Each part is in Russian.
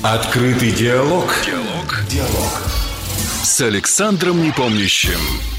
Открытый диалог. С Александром Непомнящим.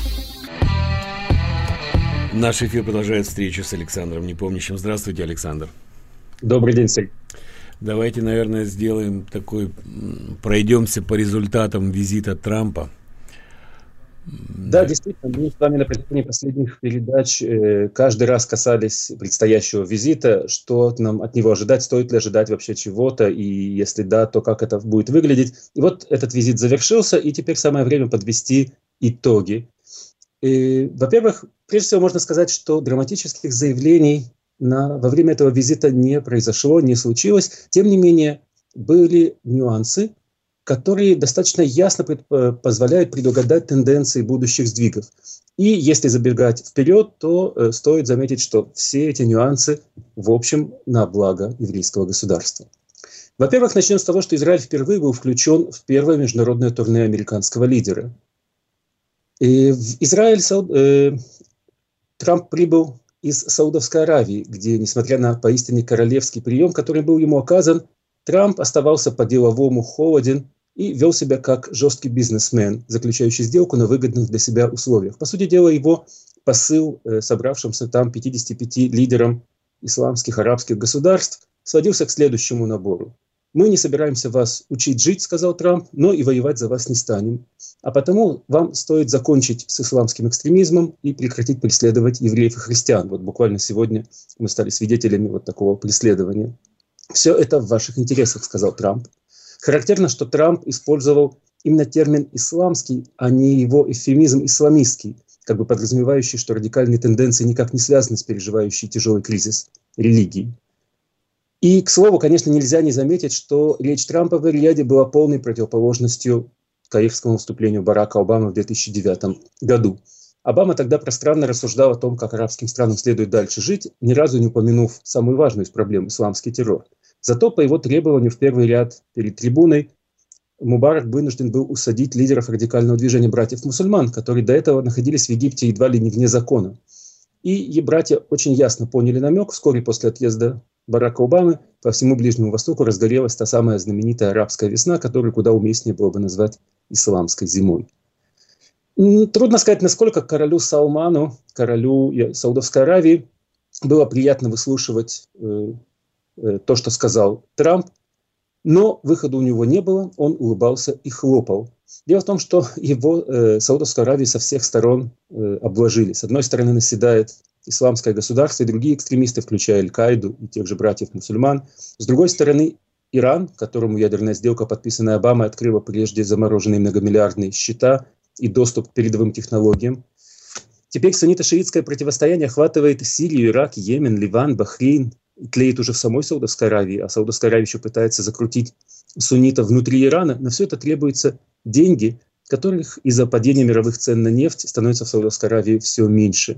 Наш эфир продолжает встречу с Александром Непомнящим. Здравствуйте, Александр. Добрый день, Сергей. Давайте, наверное, пройдемся по результатам визита Трампа. Да, действительно, мы с вами на протяжении последних передач каждый раз касались предстоящего визита, что нам от него ожидать, стоит ли ожидать вообще чего-то, и если да, то как это будет выглядеть. И вот этот визит завершился, и теперь самое время подвести итоги. Во-первых, прежде всего можно сказать, что драматических заявлений во время этого визита не произошло, не случилось. Тем не менее, были нюансы, которые достаточно ясно позволяют предугадать тенденции будущих сдвигов. И если забегать вперед, то стоит заметить, что все эти нюансы, в общем, на благо еврейского государства. Во-первых, начнем с того, что Израиль впервые был включен в первое международное турне американского лидера. И в Израиль Трамп прибыл из Саудовской Аравии, где, несмотря на поистине королевский прием, который был ему оказан, Трамп оставался по-деловому холоден и вел себя как жесткий бизнесмен, заключающий сделку на выгодных для себя условиях. По сути дела, его посыл собравшимся там 55 лидерам исламских, арабских государств сводился к следующему набору. «Мы не собираемся вас учить жить, — сказал Трамп, — но и воевать за вас не станем. А потому вам стоит закончить с исламским экстремизмом и прекратить преследовать евреев и христиан». Вот буквально сегодня мы стали свидетелями вот такого преследования. «Все это в ваших интересах, — сказал Трамп». Характерно, что Трамп использовал именно термин «исламский», а не его эвфемизм «исламистский», как бы подразумевающий, что радикальные тенденции никак не связаны с переживающей тяжелый кризис религии. И, к слову, конечно, нельзя не заметить, что речь Трампа в Эр-Рияде была полной противоположностью каирскому выступлению Барака Обамы в 2009 году. Обама тогда пространно рассуждал о том, как арабским странам следует дальше жить, ни разу не упомянув самую важную из проблем – исламский террор. Зато по его требованию в первый ряд перед трибуной Мубарак вынужден был усадить лидеров радикального движения братьев-мусульман, которые до этого находились в Египте едва ли не вне закона. И братья очень ясно поняли намек. Вскоре после отъезда Барака Обамы по всему Ближнему Востоку разгорелась та самая знаменитая арабская весна, которую куда уместнее было бы назвать исламской зимой. Трудно сказать, насколько королю Салману, королю Саудовской Аравии, было приятно выслушивать то, что сказал Трамп, но выхода у него не было, он улыбался и хлопал. Дело в том, что его Саудовскую Аравию со всех сторон обложили. С одной стороны наседает исламское государство и другие экстремисты, включая Аль-Каиду и тех же братьев-мусульман. С другой стороны Иран, которому ядерная сделка, подписанная Обамой, открыла прежде замороженные многомиллиардные счета и доступ к передовым технологиям. Теперь суннито-шиитское противостояние охватывает Сирию, Ирак, Йемен, Ливан, Бахрейн. Тлеет уже в самой Саудовской Аравии, а Саудовская Аравия еще пытается закрутить суннитов внутри Ирана. На все это требуются деньги, которых из-за падения мировых цен на нефть становится в Саудовской Аравии все меньше.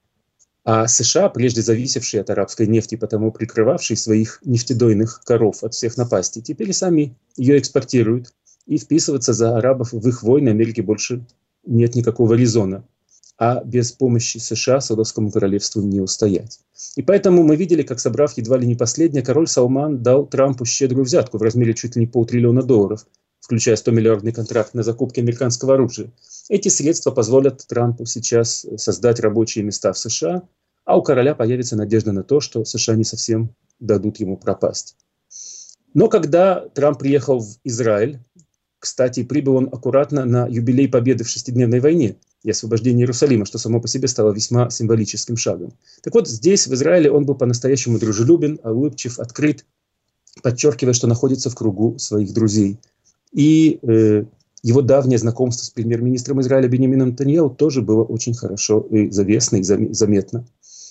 А США, прежде зависевшие от арабской нефти, потому прикрывавшие своих нефтедойных коров от всех напастей, теперь и сами ее экспортируют. И вписываться за арабов в их войны Америке больше нет никакого резона. А без помощи США Саудовскому королевству не устоять. И поэтому мы видели, как, собрав едва ли не последнее, король Салман дал Трампу щедрую взятку в размере чуть ли не $500 billion, включая 100-миллиардный контракт на закупки американского оружия. Эти средства позволят Трампу сейчас создать рабочие места в США, а у короля появится надежда на то, что США не совсем дадут ему пропасть. Но когда Трамп приехал в Израиль, кстати, прибыл он аккуратно на юбилей победы в шестидневной войне и освобождение Иерусалима, что само по себе стало весьма символическим шагом. Так вот, здесь, в Израиле, он был по-настоящему дружелюбен, улыбчив, открыт, подчеркивая, что находится в кругу своих друзей. И его давнее знакомство с премьер-министром Израиля Биньямином Нетаньяху тоже было очень хорошо и завесно, и заметно.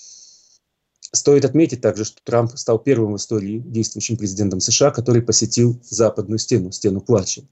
Стоит отметить также, что Трамп стал первым в истории действующим президентом США, который посетил западную стену, стену плача.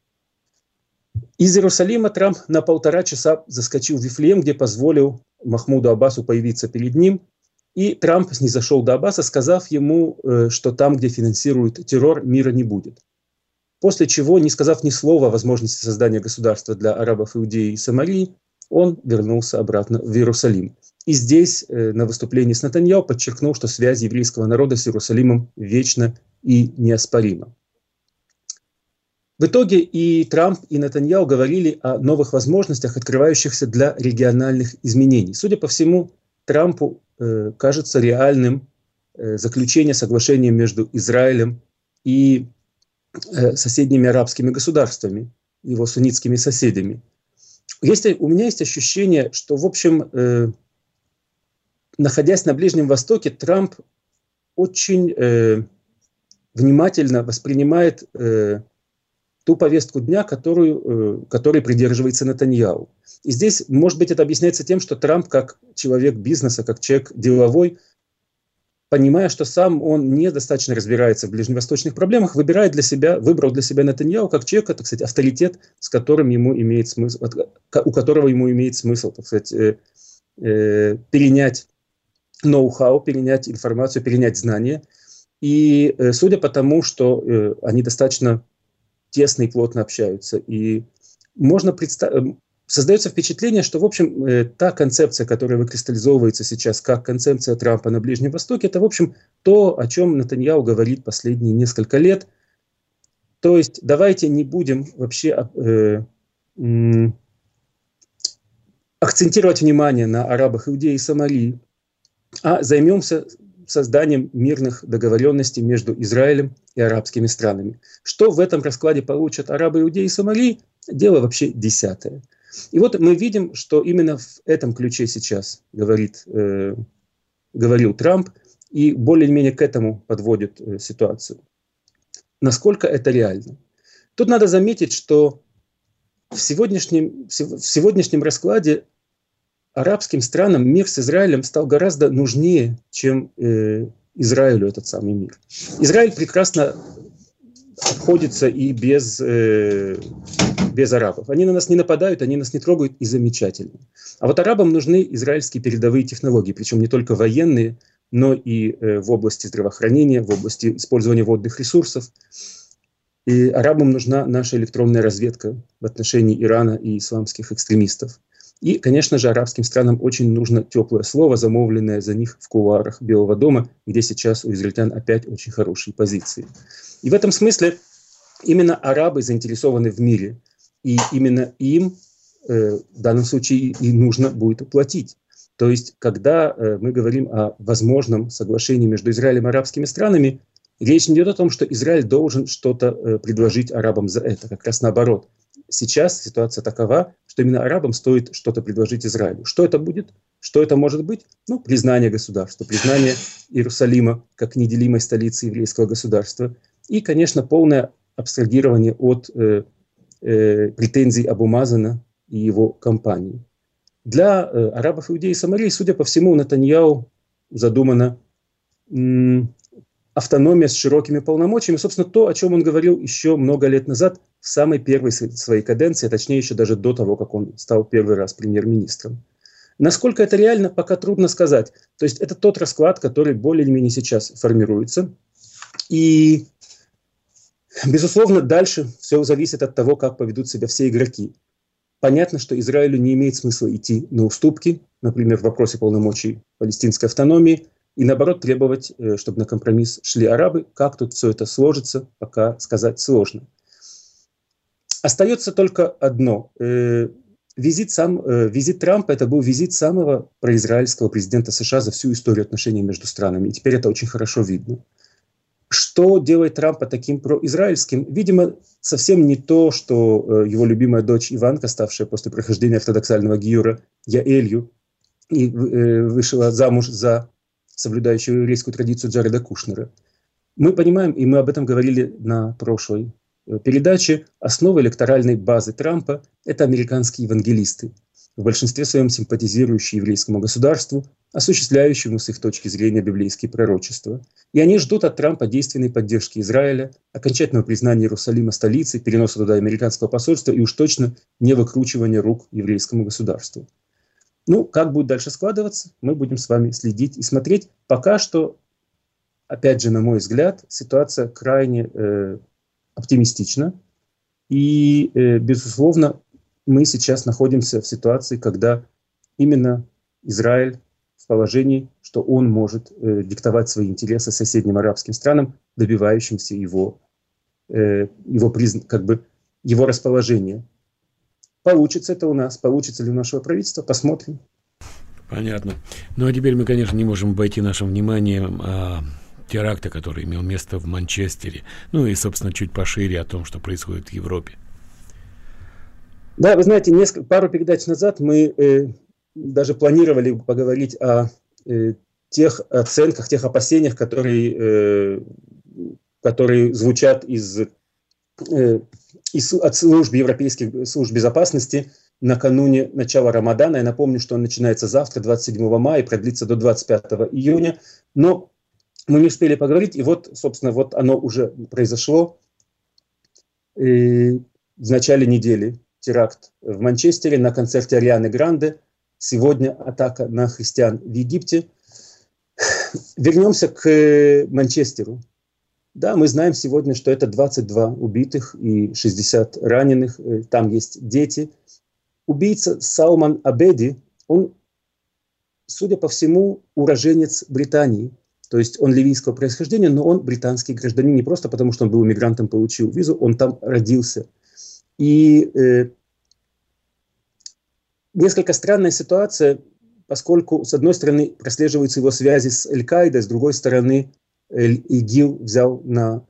Из Иерусалима Трамп на 1,5 часа заскочил в Вифлеем, где позволил Махмуду Аббасу появиться перед ним. И Трамп снизошел до Аббаса, сказав ему, что там, где финансируют террор, мира не будет. После чего, не сказав ни слова о возможности создания государства для арабов, Иудеи и Самарии, он вернулся обратно в Иерусалим. И здесь, на выступлении с Нетаньяху, подчеркнул, что связь еврейского народа с Иерусалимом вечна и неоспорима. В итоге и Трамп, и Нетаньяху говорили о новых возможностях, открывающихся для региональных изменений. Судя по всему, Трампу кажется реальным заключение соглашения между Израилем и соседними арабскими государствами, его суннитскими соседями. У меня есть ощущение, что, в общем, находясь на Ближнем Востоке, Трамп очень внимательно воспринимает ту повестку дня, которой придерживается Нетаньяху. И здесь, может быть, это объясняется тем, что Трамп, как человек бизнеса, как человек деловой, понимая, что сам он недостаточно разбирается в ближневосточных проблемах, выбрал для себя Нетаньяху как человека, так сказать, авторитет, с которым ему имеет смысл, у которого ему имеет смысл, так сказать, перенять ноу-хау, перенять информацию, перенять знания. И судя по тому, что они достаточно тесно и плотно общаются, и можно создается впечатление, что, в общем, та концепция, которая выкристаллизовывается сейчас как концепция Трампа на Ближнем Востоке, это, в общем, то, о чем Нетаньяху говорит последние несколько лет. То есть давайте не будем вообще акцентировать внимание на арабах, Иудее и Самарии, а займемся созданием мирных договоренностей между Израилем и арабскими странами. Что в этом раскладе получат арабы, Иудеи и Самарии, дело вообще десятое. И вот мы видим, что именно в этом ключе сейчас говорил Трамп, и более-менее к этому подводит ситуацию. Насколько это реально? Тут надо заметить, что в сегодняшнем раскладе арабским странам мир с Израилем стал гораздо нужнее, чем Израилю этот самый мир. Израиль прекрасно обходится и без арабов. Они на нас не нападают, они нас не трогают, и замечательно. А вот арабам нужны израильские передовые технологии, причем не только военные, но и в области здравоохранения, в области использования водных ресурсов. И арабам нужна наша электронная разведка в отношении Ирана и исламских экстремистов. И, конечно же, арабским странам очень нужно теплое слово, замовленное за них в кулуарах Белого дома, где сейчас у израильтян опять очень хорошие позиции. И в этом смысле именно арабы заинтересованы в мире. И именно им в данном случае и нужно будет платить. То есть, когда мы говорим о возможном соглашении между Израилем и арабскими странами, речь не идет о том, что Израиль должен что-то предложить арабам за это. Как раз наоборот. Сейчас ситуация такова, что именно арабам стоит что-то предложить Израилю. Что это будет? Что это может быть? Ну, признание государства, признание Иерусалима как неделимой столицы еврейского государства. И, конечно, полное абстрагирование от претензий Абу Мазана и его компании. Для арабов, Иудеи и Самарии, судя по всему, Нетаньяху задумана автономия с широкими полномочиями. Собственно, то, о чем он говорил еще много лет назад, в самой первой своей каденции, а точнее еще даже до того, как он стал первый раз премьер-министром. Насколько это реально, пока трудно сказать. То есть это тот расклад, который более-менее сейчас формируется. И, безусловно, дальше все зависит от того, как поведут себя все игроки. Понятно, что Израилю не имеет смысла идти на уступки, например, в вопросе полномочий палестинской автономии, и наоборот требовать, чтобы на компромисс шли арабы. Как тут все это сложится, пока сказать сложно. Остается только одно. Визит Трампа – это был визит самого произраильского президента США за всю историю отношений между странами. И теперь это очень хорошо видно. Что делает Трампа таким произраильским? Видимо, совсем не то, что его любимая дочь Иванка, ставшая после прохождения ортодоксального гиюра Яэлью, и вышла замуж за соблюдающего еврейскую традицию Джареда Кушнера. Мы понимаем, и мы об этом говорили на прошлой передаче, основа электоральной базы Трампа – это американские евангелисты, в большинстве своем симпатизирующие еврейскому государству, осуществляющему с их точки зрения библейские пророчества. И они ждут от Трампа действенной поддержки Израиля, окончательного признания Иерусалима столицей, переноса туда американского посольства и уж точно не выкручивания рук еврейскому государству. Ну, как будет дальше складываться, мы будем с вами следить и смотреть. Пока что, опять же, на мой взгляд, ситуация крайне оптимистична. И, безусловно, мы сейчас находимся в ситуации, когда именно Израиль в положении, что он может диктовать свои интересы соседним арабским странам, добивающимся его его расположение. Получится это у нас, получится ли у нашего правительства, посмотрим. Понятно. Ну, а теперь мы, конечно, не можем обойти нашим вниманием теракта, который имел место в Манчестере. Ну и, собственно, чуть пошире о том, что происходит в Европе. Да, вы знаете, пару передач назад мы даже планировали поговорить о тех оценках, тех опасениях, которые звучат от служб европейских служб безопасности накануне начала Рамадана. Я напомню, что он начинается завтра, 27 мая, и продлится до 25 июня. Но мы не успели поговорить, и вот, собственно, вот оно уже произошло. В начале недели теракт в Манчестере на концерте Арианы Гранде. Сегодня атака на христиан в Египте. Вернемся к Манчестеру. Да, мы знаем сегодня, что это 22 убитых и 60 раненых. Там есть дети. Убийца Салман Абеди, он, судя по всему, уроженец Британии. То есть он ливийского происхождения, но он британский гражданин не просто потому, что он был мигрантом, получил визу, он там родился. И несколько странная ситуация, поскольку, с одной стороны, прослеживаются его связи с Аль-Каидой, с другой стороны, ИГИЛ взял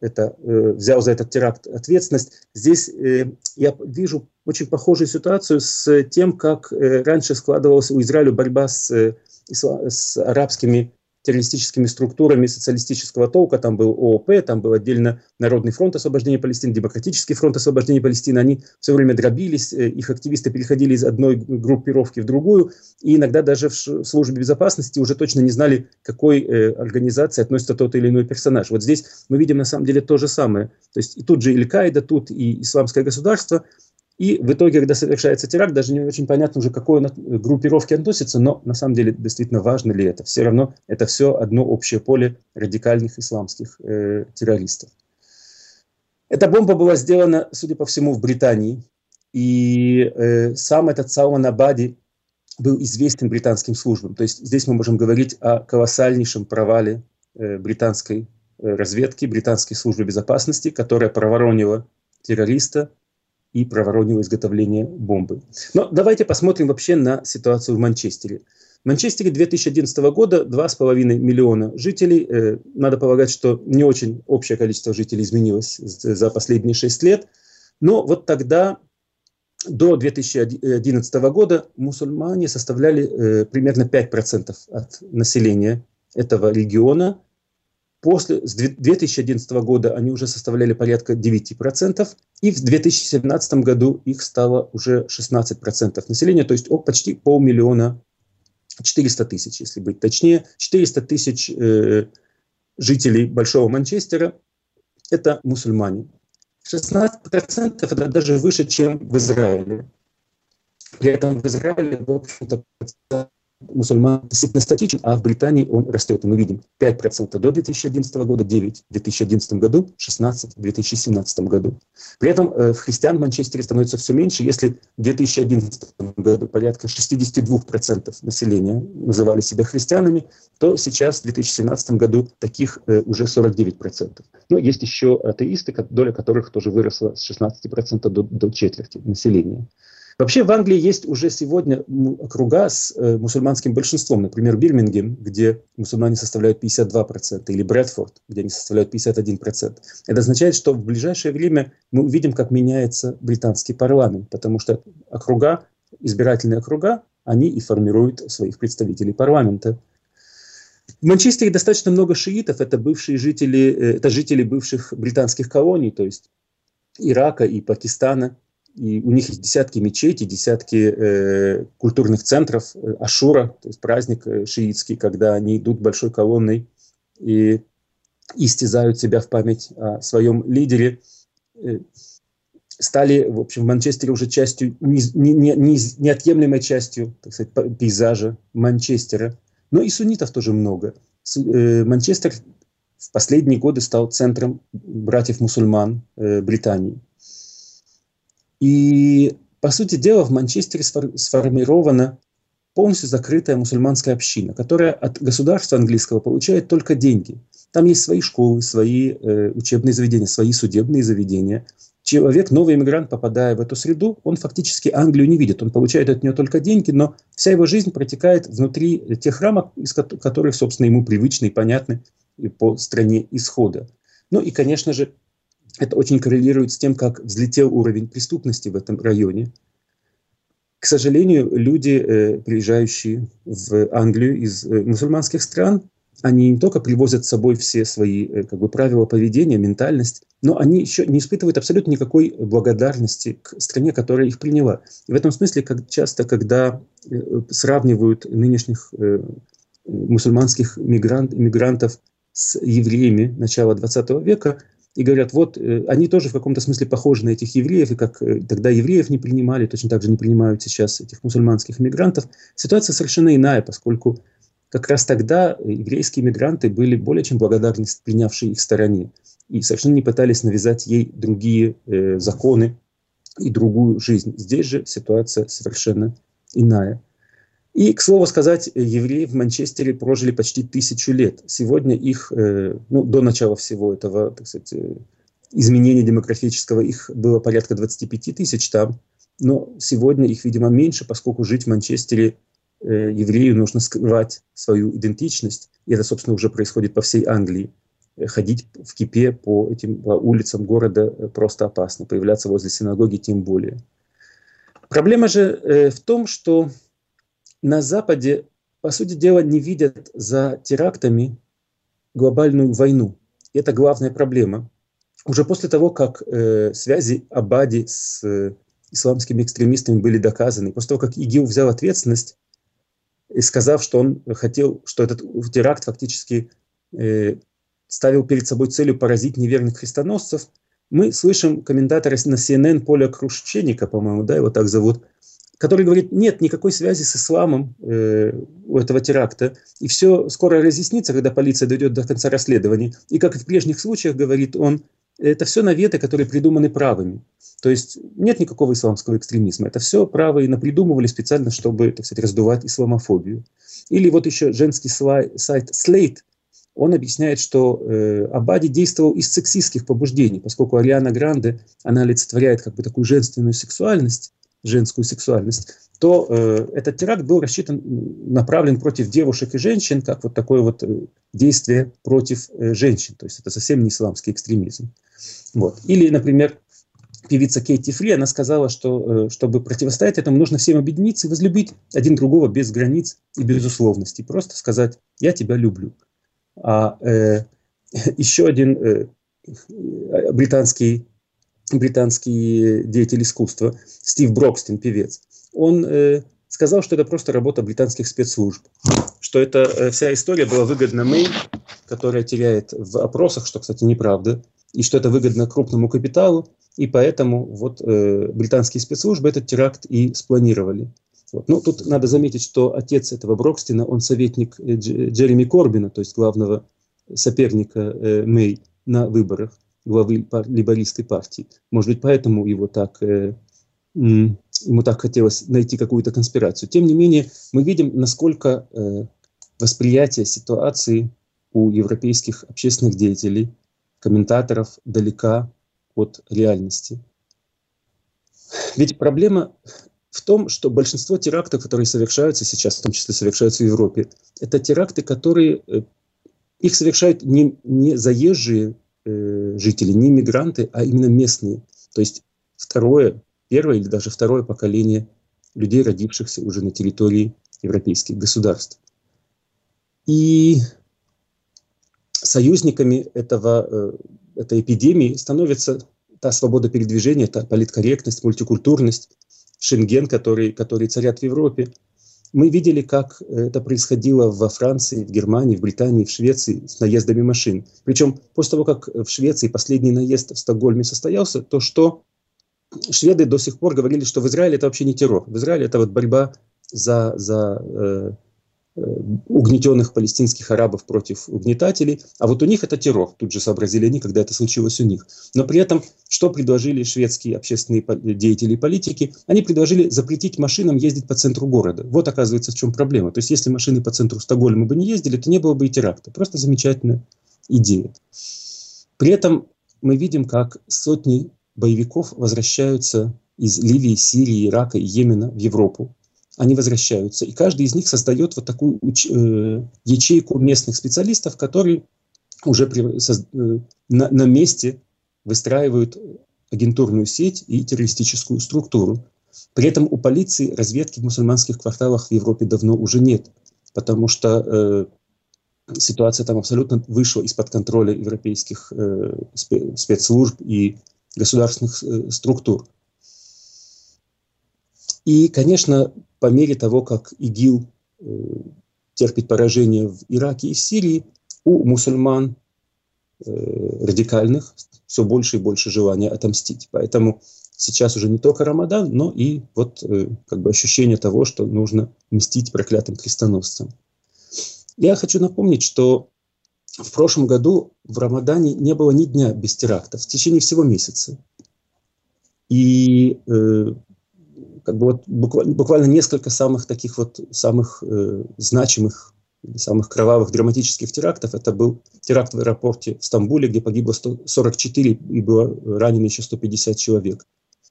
за этот теракт ответственность. Здесь я вижу очень похожую ситуацию с тем, как раньше складывалась у Израиля борьба с арабскими террористическими структурами социалистического толка. Там был ООП, там был отдельно Народный фронт освобождения Палестины, Демократический фронт освобождения Палестины. Они все время дробились, их активисты переходили из одной группировки в другую, и иногда даже в службе безопасности уже точно не знали, к какой организации относится тот или иной персонаж. Вот здесь мы видим на самом деле то же самое. То есть и тут же Аль-Каида, тут и Исламское государство. И в итоге, когда совершается теракт, даже не очень понятно уже, к какой группировке относится, но на самом деле действительно важно ли это. Все равно это все одно общее поле радикальных исламских террористов. Эта бомба была сделана, судя по всему, в Британии. И сам этот Салман Абеди был известен британским службам. То есть здесь мы можем говорить о колоссальнейшем провале британской разведки, британской службы безопасности, которая проворонила террориста и проворонило изготовление бомбы. Но давайте посмотрим вообще на ситуацию в Манчестере. В Манчестере 2011 года 2,5 миллиона жителей. Надо полагать, что не очень общее количество жителей изменилось за последние 6 лет. Но вот тогда, до 2011 года, мусульмане составляли примерно 5% от населения этого региона. С 2011 года они уже составляли порядка 9%, и в 2017 году их стало уже 16% населения, то есть почти 500 000, 400 000, если быть точнее, 400 000 жителей Большого Манчестера – это мусульмане. 16% – это даже выше, чем в Израиле. При этом в Израиле, в общем-то, мусульман действительно статичен, а в Британии он растет. И мы видим 5% до 2011 года, 9% в 2011 году, 16% в 2017 году. При этом христиан в Манчестере становится все меньше. Если в 2011 году порядка 62% населения называли себя христианами, то сейчас в 2017 году таких уже 49%. Но есть еще атеисты, доля которых тоже выросла с 16% до четверти населения. Вообще в Англии есть уже сегодня округа с мусульманским большинством. Например, Бирмингем, где мусульмане составляют 52%, или Брэдфорд, где они составляют 51%. Это означает, что в ближайшее время мы увидим, как меняется британский парламент, потому что избирательные округа, они и формируют своих представителей парламента. В Манчестере достаточно много шиитов, это жители бывших британских колоний, то есть Ирака и Пакистана. И у них есть десятки мечетей, десятки культурных центров, Ашура, то есть праздник шиитский, когда они идут большой колонной и истязают себя в память о своем лидере. Стали, в общем, в Манчестере уже частью, неотъемлемой частью, так сказать, пейзажа Манчестера. Но и суннитов тоже много. Манчестер в последние годы стал центром братьев-мусульман Британии. И, по сути дела, в Манчестере сформирована полностью закрытая мусульманская община, которая от государства английского получает только деньги. Там есть свои школы, свои учебные заведения, свои судебные заведения. Человек, новый иммигрант, попадая в эту среду, он фактически Англию не видит. Он получает от нее только деньги, но вся его жизнь протекает внутри тех рамок, из которых, собственно, ему привычны и понятны по стране исхода. Ну и, конечно же, это очень коррелирует с тем, как взлетел уровень преступности в этом районе. К сожалению, люди, приезжающие в Англию из мусульманских стран, они не только привозят с собой все свои правила поведения, ментальность, но они еще не испытывают абсолютно никакой благодарности к стране, которая их приняла. И в этом смысле часто, когда сравнивают нынешних мусульманских иммигрантов с евреями начала XX века, и говорят, вот, они тоже в каком-то смысле похожи на этих евреев, и как тогда евреев не принимали, точно так же не принимают сейчас этих мусульманских иммигрантов. Ситуация совершенно иная, поскольку как раз тогда еврейские мигранты были более чем благодарны принявшей их стороне и совершенно не пытались навязать ей другие законы и другую жизнь. Здесь же ситуация совершенно иная. И, к слову сказать, евреи в Манчестере прожили почти 1000 лет. Сегодня их, до начала всего этого, так сказать, изменения демографического, их было порядка 25 тысяч там, но сегодня их, видимо, меньше, поскольку жить в Манчестере еврею нужно скрывать свою идентичность, и это, собственно, уже происходит по всей Англии. Ходить в кипе по улицам города просто опасно, появляться возле синагоги тем более. Проблема же в том, что на Западе, по сути дела, не видят за терактами глобальную войну. И это главная проблема. Уже после того, как связи Абади с исламскими экстремистами были доказаны, после того, как ИГИЛ взял ответственность, и сказав, что он хотел, что этот теракт фактически ставил перед собой целью поразить неверных крестоносцев, мы слышим комментатора на CNN Поля Крушченика, по-моему, да, его так зовут, который говорит, нет никакой связи с исламом у этого теракта, и все скоро разъяснится, когда полиция дойдет до конца расследования. И как и в прежних случаях, говорит он, это все наветы, которые придуманы правыми. То есть нет никакого исламского экстремизма. Это все правые напридумывали специально, чтобы, так сказать, раздувать исламофобию. Или вот еще женский сайт Slate, он объясняет, что Абади действовал из сексистских побуждений, поскольку Ариана Гранде, она олицетворяет как бы такую женскую сексуальность, то этот теракт был направлен против девушек и женщин, как вот такое вот действие против женщин. То есть это совсем не исламский экстремизм. Вот. Или, например, певица Кейти Фри, она сказала, что чтобы противостоять этому, нужно всем объединиться и возлюбить один другого без границ и без условностей. Просто сказать «я тебя люблю». А еще один британский деятель искусства, Стив Брокстин, певец, он сказал, что это просто работа британских спецслужб, что эта вся история была выгодна Мэй, которая теряет в опросах, что, кстати, неправда, и что это выгодно крупному капиталу, и поэтому вот британские спецслужбы этот теракт и спланировали. Вот. Ну, тут надо заметить, что отец этого Брокстина, он советник Джереми Корбина, то есть главного соперника Мэй на выборах, главы лейбористской партии. Может быть, поэтому ему так хотелось найти какую-то конспирацию. Тем не менее, мы видим, насколько восприятие ситуации у европейских общественных деятелей, комментаторов далека от реальности. Ведь проблема в том, что большинство терактов, которые совершаются сейчас, в том числе совершаются в Европе, это теракты, которые их совершают не заезжие жители, не мигранты, а именно местные. То есть первое или даже второе поколение людей, родившихся уже на территории европейских государств. И союзниками этой эпидемии становится та свобода передвижения, та политкорректность, мультикультурность, Шенген, который царят в Европе. Мы видели, как это происходило во Франции, в Германии, в Британии, в Швеции с наездами машин. Причем после того, как в Швеции последний наезд в Стокгольме состоялся, то что шведы до сих пор говорили, что в Израиле это вообще не террор. В Израиле это вот борьба за угнетенных палестинских арабов против угнетателей, а вот у них это террор. Тут же сообразили они, когда это случилось у них. Но при этом, что предложили шведские общественные деятели и политики? Они предложили запретить машинам ездить по центру города. Вот оказывается, в чем проблема. То есть, если машины по центру Стокгольма бы не ездили, то не было бы и теракта. Просто замечательная идея. При этом мы видим, как сотни боевиков возвращаются из Ливии, Сирии, Ирака и Йемена в Европу. Они возвращаются, и каждый из них создает вот такую ячейку местных специалистов, которые уже на месте выстраивают агентурную сеть и террористическую структуру. При этом у полиции разведки в мусульманских кварталах в Европе давно уже нет, потому что ситуация там абсолютно вышла из-под контроля европейских спецслужб и государственных структур. И, конечно, по мере того, как ИГИЛ терпит поражение в Ираке и в Сирии, у мусульман радикальных все больше и больше желания отомстить. Поэтому сейчас уже не только Рамадан, но и вот как бы ощущение того, что нужно мстить проклятым крестоносцам. Я хочу напомнить, что в прошлом году в Рамадане не было ни дня без терактов в течение всего месяца. И как бы вот буквально несколько самых таких вот самых значимых, самых кровавых, драматических терактов. Это был теракт в аэропорте в Стамбуле, где погибло 144 и было ранено еще 150 человек.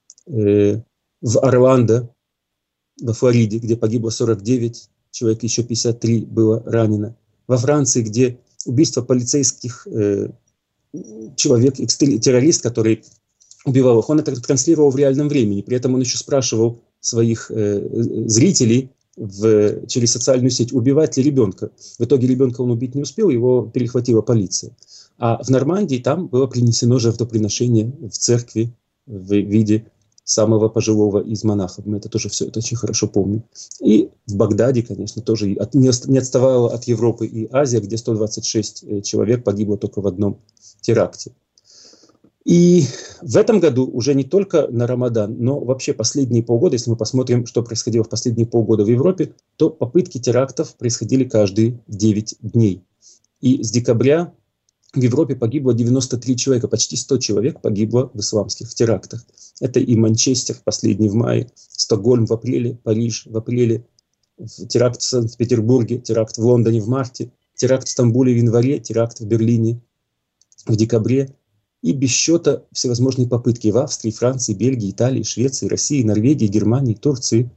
В Орландо, во Флориде, где погибло 49 человек, еще 53 было ранено. Во Франции, где убийство полицейских человек, террорист, который убивал их, он это транслировал в реальном времени. При этом он еще спрашивал своих зрителей через социальную сеть, убивать ли ребенка. В итоге ребенка он убить не успел, его перехватила полиция. А в Нормандии там было принесено жертвоприношение в церкви в виде самого пожилого из монахов. Мы это тоже все это очень хорошо помним. И в Багдаде, конечно, тоже не отставала от Европы и Азии, где 126 человек погибло только в одном теракте. И в этом году уже не только на Рамадан, но вообще последние полгода, если мы посмотрим, что происходило в последние полгода в Европе, то попытки терактов происходили каждые 9 дней. И с декабря в Европе погибло 93 человека, почти 100 человек погибло в исламских терактах. Это и Манчестер, последний в мае, Стокгольм в апреле, Париж в апреле, теракт в Санкт-Петербурге, теракт в Лондоне в марте, теракт в Стамбуле в январе, теракт в Берлине в декабре. И без счета всевозможные попытки в Австрии, Франции, Бельгии, Италии, Швеции, России, Норвегии, Германии, Турции.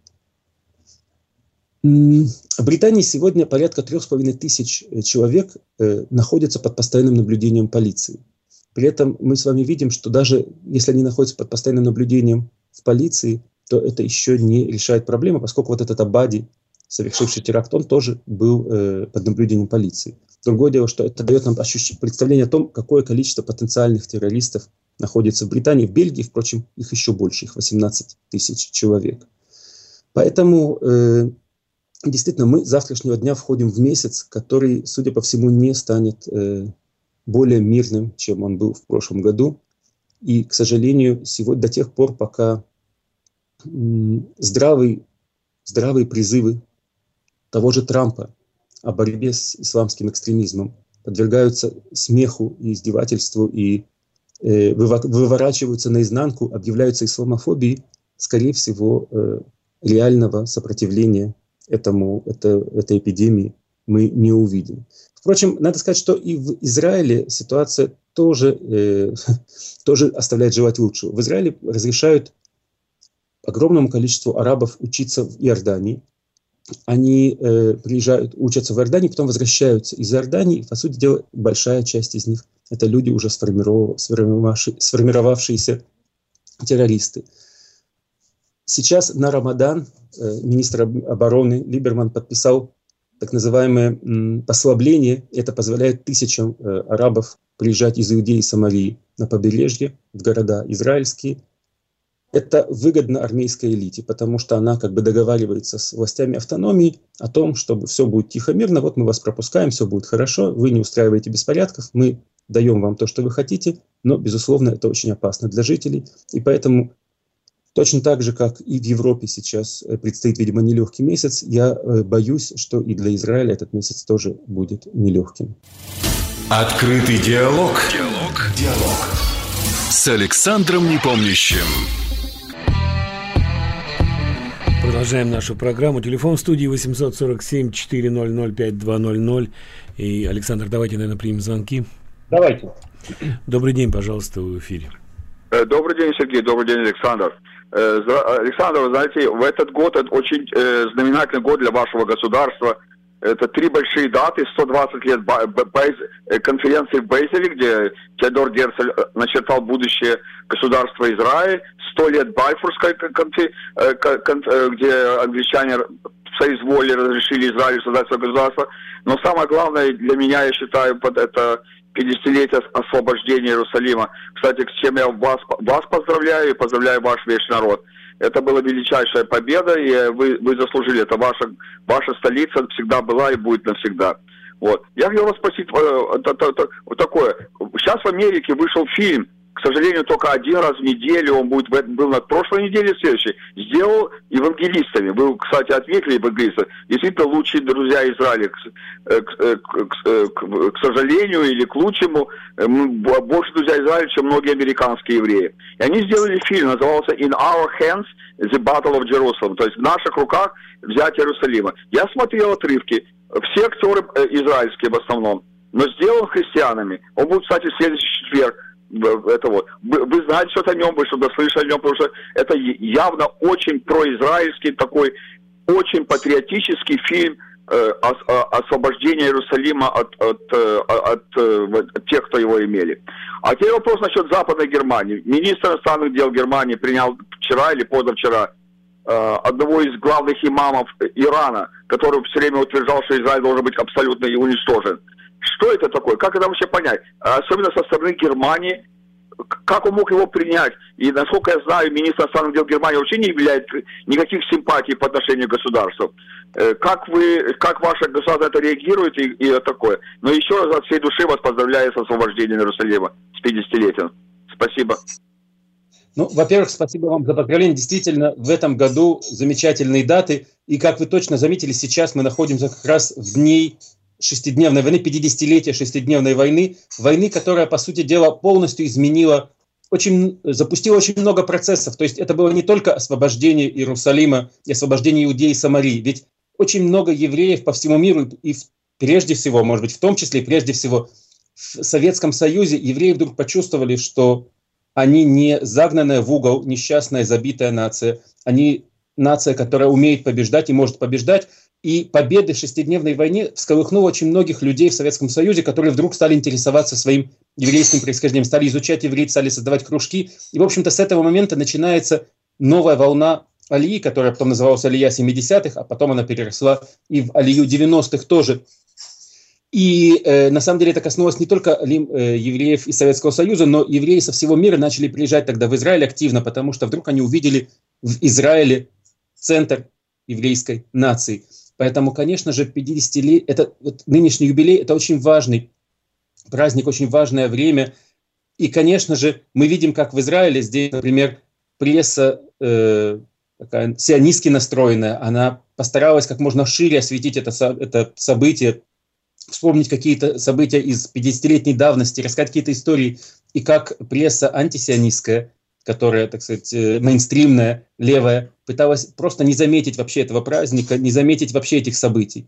В Британии сегодня порядка 3500 человек находятся под постоянным наблюдением полиции. При этом мы с вами видим, что даже если они находятся под постоянным наблюдением в полиции, то это еще не решает проблему, поскольку вот этот Абади, совершивший теракт, он тоже был под наблюдением полиции. Другое дело, что это дает нам представление о том, какое количество потенциальных террористов находится в Британии. В Бельгии, впрочем, их еще больше, их 18 тысяч человек. Поэтому действительно мы с завтрашнего дня входим в месяц, который, судя по всему, не станет более мирным, чем он был в прошлом году. И, к сожалению, сегодня до тех пор, пока здравые призывы того же Трампа о борьбе с исламским экстремизмом подвергаются смеху и издевательству и выворачиваются наизнанку, объявляются исламофобией, скорее всего, реального сопротивления этой эпидемии мы не увидим. Впрочем, надо сказать, что и в Израиле ситуация тоже оставляет желать лучшего. В Израиле разрешают огромному количеству арабов учиться в Иордании. Они приезжают, учатся в Иордании, потом возвращаются из Иордании. По сути дела, большая часть из них – это люди, уже сформировавшиеся террористы. Сейчас на Рамадан министр обороны Либерман подписал так называемое послабление. Это позволяет тысячам арабов приезжать из Иудеи и Самарии на побережье, в города израильские. Это выгодно армейской элите, потому что она как бы договаривается с властями автономии о том, чтобы все будет тихо, мирно, вот мы вас пропускаем, все будет хорошо, вы не устраиваете беспорядков, мы даем вам то, что вы хотите, но, безусловно, это очень опасно для жителей. И поэтому точно так же, как и в Европе сейчас предстоит, видимо, нелегкий месяц, я боюсь, что и для Израиля этот месяц тоже будет нелегким. Открытый диалог. С Александром Непомнящим. Продолжаем нашу программу. Телефон в студии 847-400-5200. И, Александр, давайте, наверное, примем звонки. Давайте. Добрый день, пожалуйста, в эфире. Добрый день, Сергей. Добрый день, Александр. Александр, вы знаете, в этот год это очень знаменательный год для вашего государства. Это 3 большие даты: 120 лет конференции в Бейзеле, где Теодор Герцль начертал будущее государства Израиль, 100 лет Бальфурской, где англичане соизволили, разрешили Израилю создать свое государство. Но самое главное для меня, я считаю, это 50-летие освобождения Иерусалима. Кстати, с чем я вас поздравляю и поздравляю ваш весь народ. Это была величайшая победа, и вы заслужили. Это ваша столица всегда была и будет навсегда. Вот. Я хотел вас спросить вот такое. Сейчас в Америке вышел фильм, к сожалению, только 1 раз в неделю, он был на прошлой неделе, следующей, сделал евангелистами. Вы, кстати, отметили евангелисты. Действительно, лучшие друзья Израиля. К сожалению или к лучшему, больше друзья Израиля, чем многие американские евреи. И они сделали фильм, назывался «In Our Hands, The Battle of Jerusalem», то есть в наших руках взятие Иерусалима. Я смотрел отрывки, все актеры израильские в основном, но сделан христианами. Он будет, кстати, в следующий четверг. Это вот. Вы знаете что-то о нем, вы что-то слышали о нем, потому что это явно очень произраильский такой, очень патриотический фильм освобождения Иерусалима от тех, кто его имели. А теперь вопрос насчет Западной Германии. Министр иностранных дел Германии принял вчера или позавчера одного из главных имамов Ирана, который все время утверждал, что Израиль должен быть абсолютно уничтожен. Что это такое? Как это вообще понять? Особенно со стороны Германии. Как он мог его принять? И, насколько я знаю, министр иностранных дел Германии вообще не являет никаких симпатий по отношению к государству. Как ваше государство это реагирует и такое? Но еще раз от всей души вас поздравляю с освобождением Иерусалима, с 50-летием. Спасибо. Ну, во-первых, спасибо вам за поздравление. Действительно, в этом году замечательные даты. И, как вы точно заметили, сейчас мы находимся как раз в дни шестидневной войны, 50-летия шестидневной войны, которая, по сути дела, полностью запустила очень много процессов. То есть это было не только освобождение Иерусалима и освобождение Иудеи и Самарии, ведь очень много евреев по всему миру, и прежде всего, может быть, в том числе и прежде всего в Советском Союзе, евреи вдруг почувствовали, что они не загнанная в угол, несчастная, забитая нация, они нация, которая умеет побеждать и может побеждать. И победы в шестидневной войне всколыхнуло очень многих людей в Советском Союзе, которые вдруг стали интересоваться своим еврейским происхождением, стали изучать иврит, стали создавать кружки. И, в общем-то, с этого момента начинается новая волна алии, которая потом называлась алия 70-х, а потом она переросла и в алию 90-х тоже. И на самом деле это коснулось не только евреев из Советского Союза, но евреи со всего мира начали приезжать тогда в Израиль активно, потому что вдруг они увидели в Израиле центр еврейской нации. Поэтому, конечно же, 50 лет, нынешний юбилей, это очень важный праздник, очень важное время. И, конечно же, мы видим, как в Израиле здесь, например, пресса такая сионистски настроенная, она постаралась как можно шире осветить это событие, вспомнить какие-то события из 50-летней давности, рассказать какие-то истории. И как пресса антисионистская, которая, так сказать, мейнстримная, левая, пыталась просто не заметить вообще этого праздника, не заметить вообще этих событий.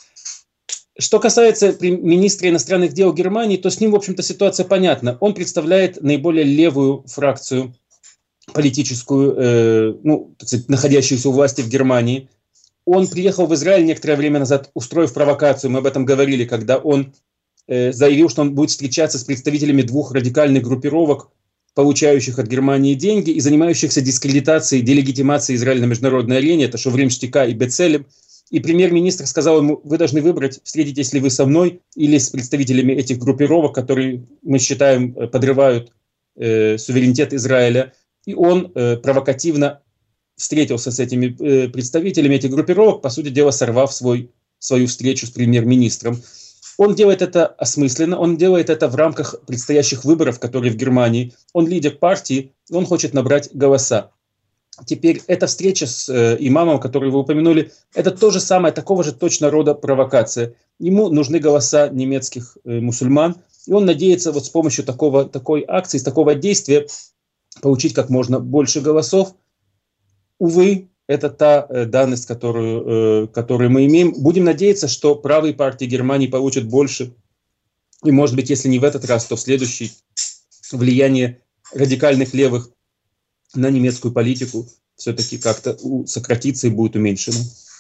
Что касается министра иностранных дел Германии, то с ним, в общем-то, ситуация понятна. Он представляет наиболее левую фракцию политическую, так сказать, находящуюся у власти в Германии. Он приехал в Израиль некоторое время назад, устроив провокацию, мы об этом говорили, когда он заявил, что он будет встречаться с представителями 2 радикальных группировок, получающих от Германии деньги и занимающихся дискредитацией, делегитимацией Израиля на международной арене, это Шоврим Штика и Бецелем. И премьер-министр сказал ему: вы должны выбрать, встретитесь ли вы со мной или с представителями этих группировок, которые, мы считаем, подрывают суверенитет Израиля. И он провокативно встретился с этими представителями этих группировок, по сути дела, сорвав свою встречу с премьер-министром. Он делает это осмысленно, он делает это в рамках предстоящих выборов, которые в Германии. Он лидер партии, он хочет набрать голоса. Теперь эта встреча с имамом, который вы упомянули, это то же самое, такого же точно рода провокация. Ему нужны голоса немецких мусульман, и он надеется вот с помощью такой акции, с такого действия получить как можно больше голосов. Увы, это та данность, которую мы имеем. Будем надеяться, что правые партии Германии получат больше И, может быть, если не в этот раз, то в следующий, влияние радикальных левых на немецкую политику все-таки как-то сократится и будет уменьшено.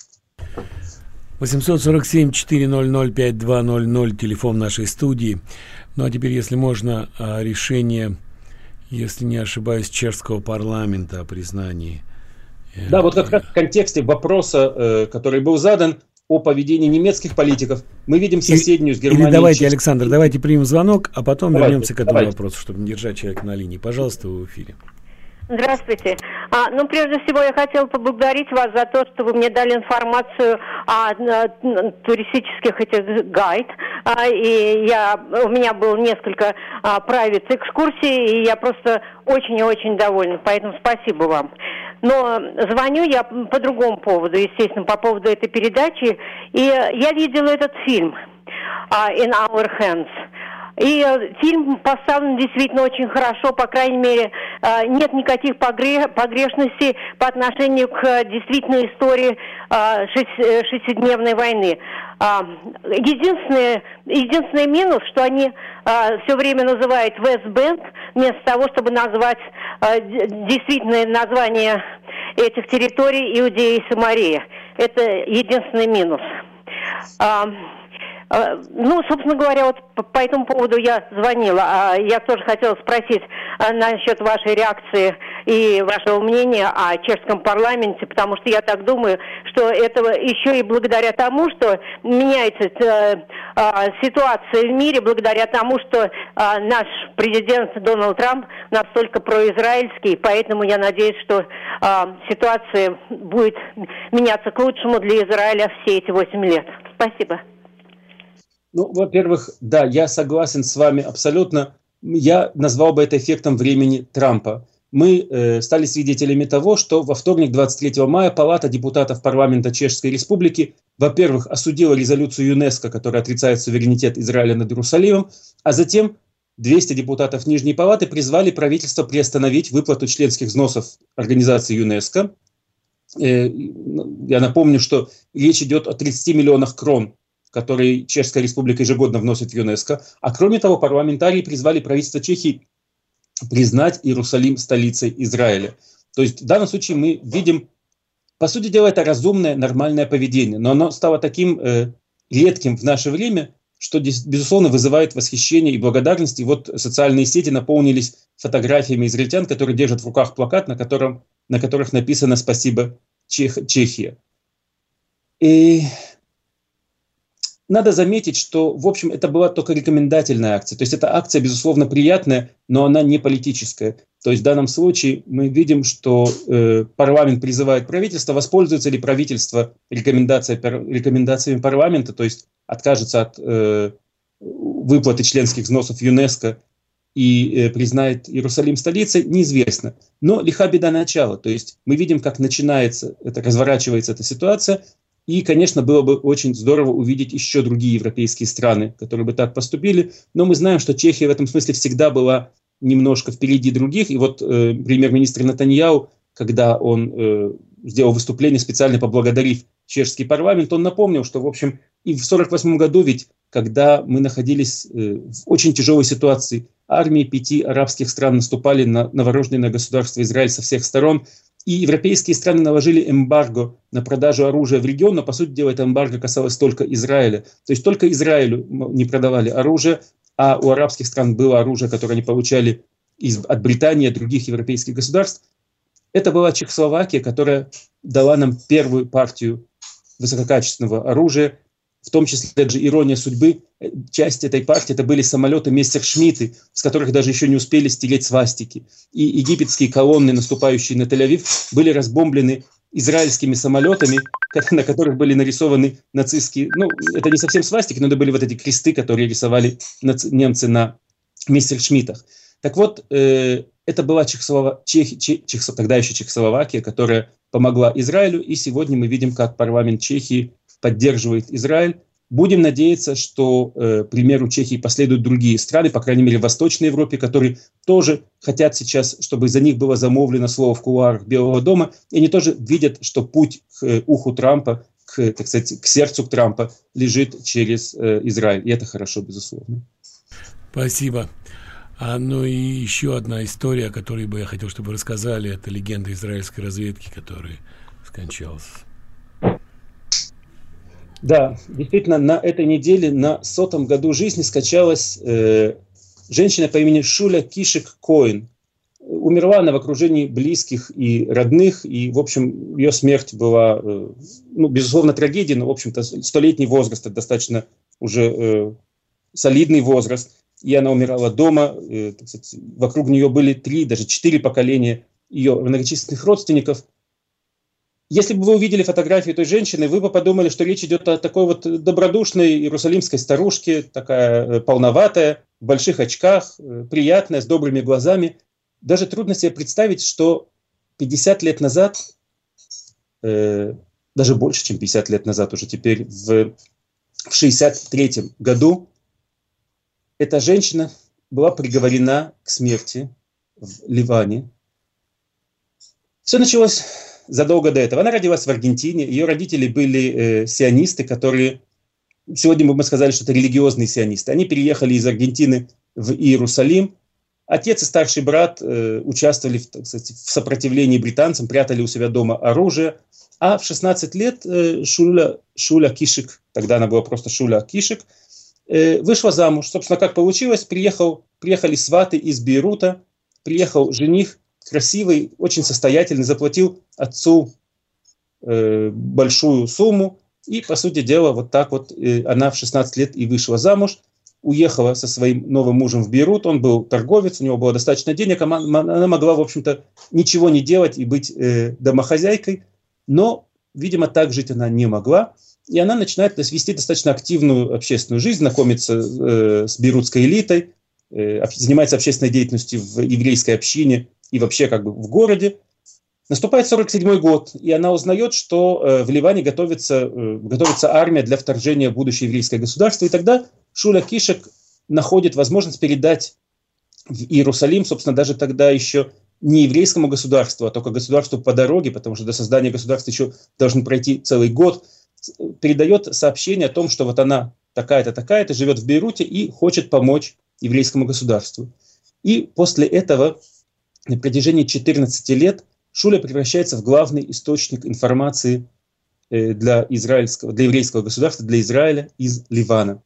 847-400-5200, телефон нашей студии. Ну, а теперь, если можно, решение, если не ошибаюсь, чешского парламента о признании. Да, вот как раз в контексте вопроса, который был задан о поведении немецких политиков, мы видим соседнюю с Германией... Или давайте, Александр, давайте примем звонок, а потом вернемся к этому вопросу, чтобы не держать человека на линии. Пожалуйста, вы в эфире. Здравствуйте. Прежде всего, я хотела поблагодарить вас за то, что вы мне дали информацию о туристических этих гайд. И у меня было несколько private экскурсий, и я просто очень и очень довольна. Поэтому спасибо вам. Но звоню я по другому поводу, естественно, по поводу этой передачи. И я видела этот фильм «In Our Hands». И фильм поставлен действительно очень хорошо, по крайней мере, нет никаких погрешностей по отношению к действительной истории шестидневной войны. Единственный минус, что они все время называют Вестбэнк, вместо того, чтобы назвать действительное название этих территорий Иудея и Самария. Это единственный минус. Собственно говоря, вот по этому поводу я звонила. Я тоже хотела спросить насчет вашей реакции и вашего мнения о чешском парламенте, потому что я так думаю, что это еще и благодаря тому, что меняется ситуация в мире, благодаря тому, что наш президент Дональд Трамп настолько произраильский, поэтому я надеюсь, что ситуация будет меняться к лучшему для Израиля все эти 8 лет. Спасибо. Во-первых, да, я согласен с вами абсолютно. Я назвал бы это эффектом времени Трампа. Мы стали свидетелями того, что во вторник, 23 мая, Палата депутатов парламента Чешской Республики, во-первых, осудила резолюцию ЮНЕСКО, которая отрицает суверенитет Израиля над Иерусалимом, а затем 200 депутатов Нижней Палаты призвали правительство приостановить выплату членских взносов организации ЮНЕСКО. Я напомню, что речь идет о 30 миллионах крон, которые Чешская Республика ежегодно вносит в ЮНЕСКО. А кроме того, парламентарии призвали правительство Чехии признать Иерусалим столицей Израиля. То есть в данном случае мы видим, по сути дела, это разумное, нормальное поведение, но оно стало таким редким в наше время, что, безусловно, вызывает восхищение и благодарность. И вот социальные сети наполнились фотографиями израильтян, которые держат в руках плакат, на которых написано «Спасибо, Чехия». И надо заметить, что, в общем, это была только рекомендательная акция. То есть эта акция, безусловно, приятная, но она не политическая. То есть в данном случае мы видим, что парламент призывает правительство, воспользуется ли правительство рекомендациями парламента, то есть откажется от выплаты членских взносов ЮНЕСКО и признает Иерусалим столицей, неизвестно. Но лиха беда начала. То есть мы видим, как разворачивается эта ситуация. И, конечно, было бы очень здорово увидеть еще другие европейские страны, которые бы так поступили. Но мы знаем, что Чехия в этом смысле всегда была немножко впереди других. И вот премьер-министр Нетаньяху, когда он сделал выступление, специально поблагодарив чешский парламент, он напомнил, что, в общем, и в 1948 году ведь, когда мы находились в очень тяжелой ситуации, армии 5 арабских стран наступали на новорожденное государство Израиль со всех сторон, и европейские страны наложили эмбарго на продажу оружия в регион, но, по сути дела, это эмбарго касалось только Израиля. То есть только Израилю не продавали оружие, а у арабских стран было оружие, которое они получали от Британии и других европейских государств. Это была Чехословакия, которая дала нам первую партию высококачественного оружия, в том числе, даже ирония судьбы, часть этой партии это были самолеты Мессершмитты, с которых даже еще не успели стереть свастики. И египетские колонны, наступающие на Тель-Авив, были разбомблены израильскими самолетами, на которых были нарисованы нацистские, это не совсем свастики, но это были вот эти кресты, которые рисовали немцы на Мессершмиттах. Так вот, это была тогда еще Чехословакия, которая помогла Израилю, и сегодня мы видим, как парламент Чехии поддерживает Израиль. Будем надеяться, что примеру Чехии последуют другие страны, по крайней мере в Восточной Европе, которые тоже хотят сейчас, чтобы за них было замолвлено слово в кулуарах Белого дома, и они тоже видят, что путь к уху Трампа, к сердцу Трампа лежит через Израиль, и это хорошо, безусловно. Спасибо. Ну и еще одна история, о которой бы я хотел, чтобы вы рассказали, это легенда израильской разведки, которая скончалась. Да, действительно, на этой неделе, на 100-м году жизни, скончалась женщина по имени Шуля Кишек-Коэн. Умерла она в окружении близких и родных, и, в общем, ее смерть была, безусловно, трагедией, но, в общем-то, 100-летний возраст, это достаточно уже солидный возраст, и она умирала дома, вокруг нее были 3, даже 4 поколения ее многочисленных родственников. Если бы вы увидели фотографию той женщины, вы бы подумали, что речь идет о такой вот добродушной иерусалимской старушке, такая полноватая, в больших очках, приятная, с добрыми глазами. Даже трудно себе представить, что 50 лет назад, даже больше, чем 50 лет назад, уже теперь в 63-м году, эта женщина была приговорена к смерти в Ливане. Все началось задолго до этого. Она родилась в Аргентине, ее родители были сионисты, которые, сегодня мы бы сказали, что это религиозные сионисты. Они переехали из Аргентины в Иерусалим. Отец и старший брат участвовали в сопротивлении британцам, прятали у себя дома оружие. А в 16 лет Шуля Кишек, тогда она была просто Шуля Кишек, вышла замуж. Собственно, как получилось, приехали сваты из Бейрута, приехал жених, красивый, очень состоятельный, заплатил отцу большую сумму. И, по сути дела, вот так вот она в 16 лет и вышла замуж. Уехала со своим новым мужем в Бейрут, он был торговец, у него было достаточно денег, она могла, в общем-то, ничего не делать и быть домохозяйкой, но, видимо, так жить она не могла, и она начинает вести достаточно активную общественную жизнь, знакомиться с бейрутской элитой, занимается общественной деятельностью в еврейской общине и вообще как бы в городе. Наступает 47-й год, и она узнает, что в Ливане готовится армия для вторжения в будущее еврейское государство, и тогда Шуля Кишек находит возможность передать в Иерусалим, собственно, даже тогда еще не еврейскому государству, а только государству по дороге, потому что до создания государства еще должен пройти целый год, передает сообщение о том, что вот она такая-то, такая-то, живет в Бейруте и хочет помочь еврейскому государству. И после этого на протяжении 14 лет Шуля превращается в главный источник информации для еврейского государства, для Израиля из Ливана.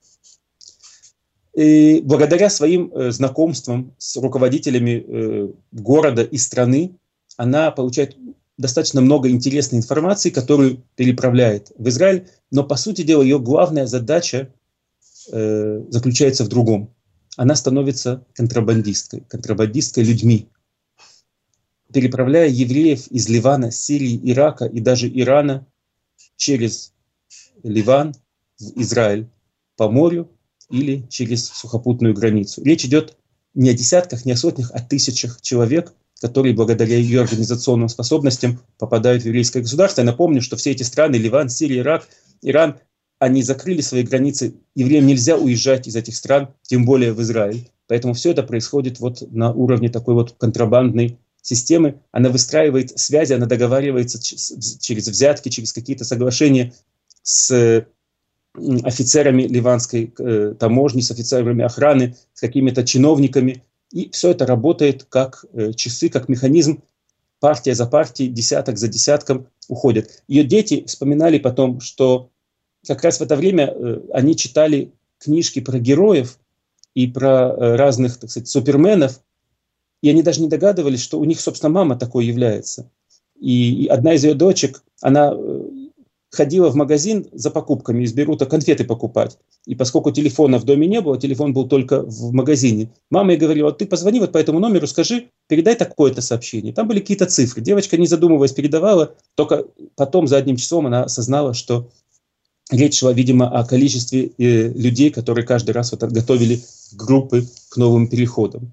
И благодаря своим знакомствам с руководителями города и страны она получает достаточно много интересной информации, которую переправляет в Израиль. Но, по сути дела, ее главная задача заключается в другом. Она становится контрабандисткой людьми, переправляя евреев из Ливана, Сирии, Ирака и даже Ирана через Ливан в Израиль по морю или через сухопутную границу. Речь идет не о десятках, не о сотнях, а тысячах человек, которые благодаря ее организационным способностям попадают в еврейское государство. Я напомню, что все эти страны, Ливан, Сирия, Ирак, Иран, они закрыли свои границы. Евреям нельзя уезжать из этих стран, тем более в Израиль. Поэтому все это происходит вот на уровне такой вот контрабандной системы. Она выстраивает связи, она договаривается через взятки, через какие-то соглашения с офицерами ливанской таможни, с офицерами охраны, с какими-то чиновниками. И все это работает как часы, как механизм. Партия за партией, десяток за десятком уходят. Ее дети вспоминали потом, что как раз в это время они читали книжки про героев и про разных, так сказать, суперменов, и они даже не догадывались, что у них, собственно, мама такой является. И одна из ее дочек, она ходила в магазин за покупками из Бейрута конфеты покупать. И поскольку телефона в доме не было, телефон был только в магазине, мама ей говорила: ты позвони вот по этому номеру, скажи, передай такое-то сообщение. Там были какие-то цифры. Девочка, не задумываясь, передавала, только потом за одним числом она осознала, что речь шла, видимо, о количестве людей, которые каждый раз вот готовили группы к новым переходам.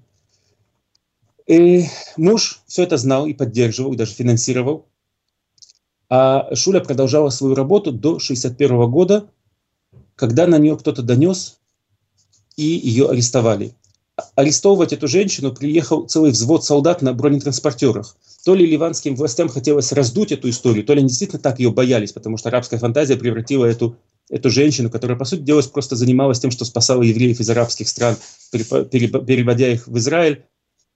И муж все это знал и поддерживал, и даже финансировал. А Шуля продолжала свою работу до 1961 года, когда на нее кто-то донес, и ее арестовали. Арестовывать эту женщину приехал целый взвод солдат на бронетранспортерах. То ли ливанским властям хотелось раздуть эту историю, то ли они действительно так ее боялись, потому что арабская фантазия превратила эту эту женщину, которая, по сути дела, просто занималась тем, что спасала евреев из арабских стран, переводя их в Израиль.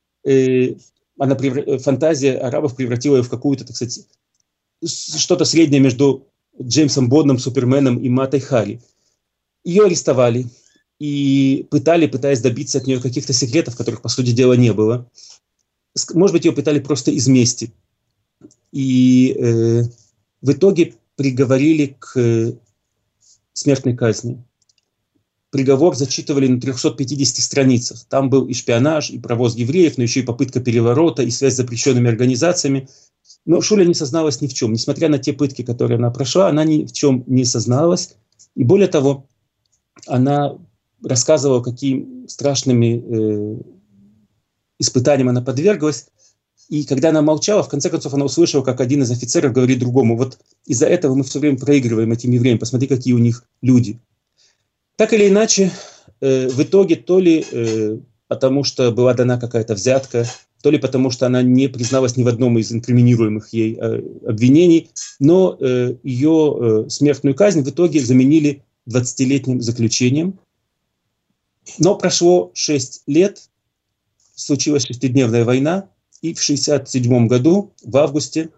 Фантазия арабов превратила ее в какую-то, так сказать, что-то среднее между Джеймсом Бондом, Суперменом и Матой Хари. Ее арестовали и пытаясь добиться от нее каких-то секретов, которых, по сути дела, не было. Может быть, ее пытали просто из мести. И в итоге приговорили к смертной казни. Приговор зачитывали на 350 страницах. Там был и шпионаж, и провоз евреев, но еще и попытка переворота, и связь с запрещенными организациями. Но Шуля не созналась ни в чем. Несмотря на те пытки, которые она прошла, она ни в чем не созналась. И более того, она рассказывала, какими страшными испытаниям она подверглась. И когда она молчала, в конце концов, она услышала, как один из офицеров говорит другому: вот из-за этого мы все время проигрываем этим евреям, посмотри, какие у них люди. Так или иначе, в итоге, то ли потому, что была дана какая-то взятка, то ли потому, что она не призналась ни в одном из инкриминируемых ей обвинений, но ее смертную казнь в итоге заменили 20-летним заключением. Но прошло 6 лет, случилась 6-дневная война, и в 1967 году, в августе,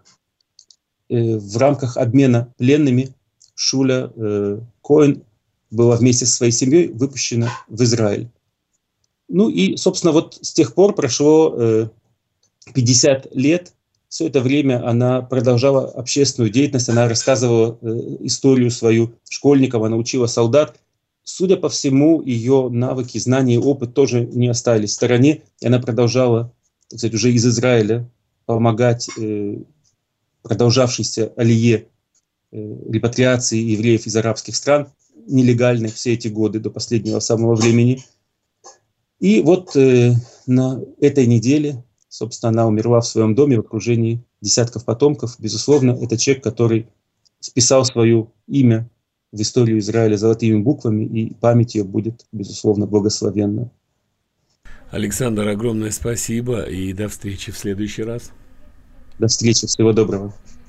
в рамках обмена пленными, Шуля Коэн была вместе со своей семьей выпущена в Израиль. Ну и, собственно, вот с тех пор прошло 50 лет. Все это время она продолжала общественную деятельность, она рассказывала историю свою школьникам, она учила солдат. Судя по всему, ее навыки, знания и опыт тоже не остались в стороне, и она продолжала, так сказать, уже из Израиля помогать продолжавшейся алие, репатриации евреев из арабских стран, нелегальной все эти годы, до последнего самого времени. И вот на этой неделе, собственно, она умерла в своем доме в окружении десятков потомков. Безусловно, это человек, который вписал свое имя в историю Израиля золотыми буквами, и память ее будет, безусловно, благословенна. Александр, огромное спасибо, и до встречи в следующий раз. До встречи, всего доброго.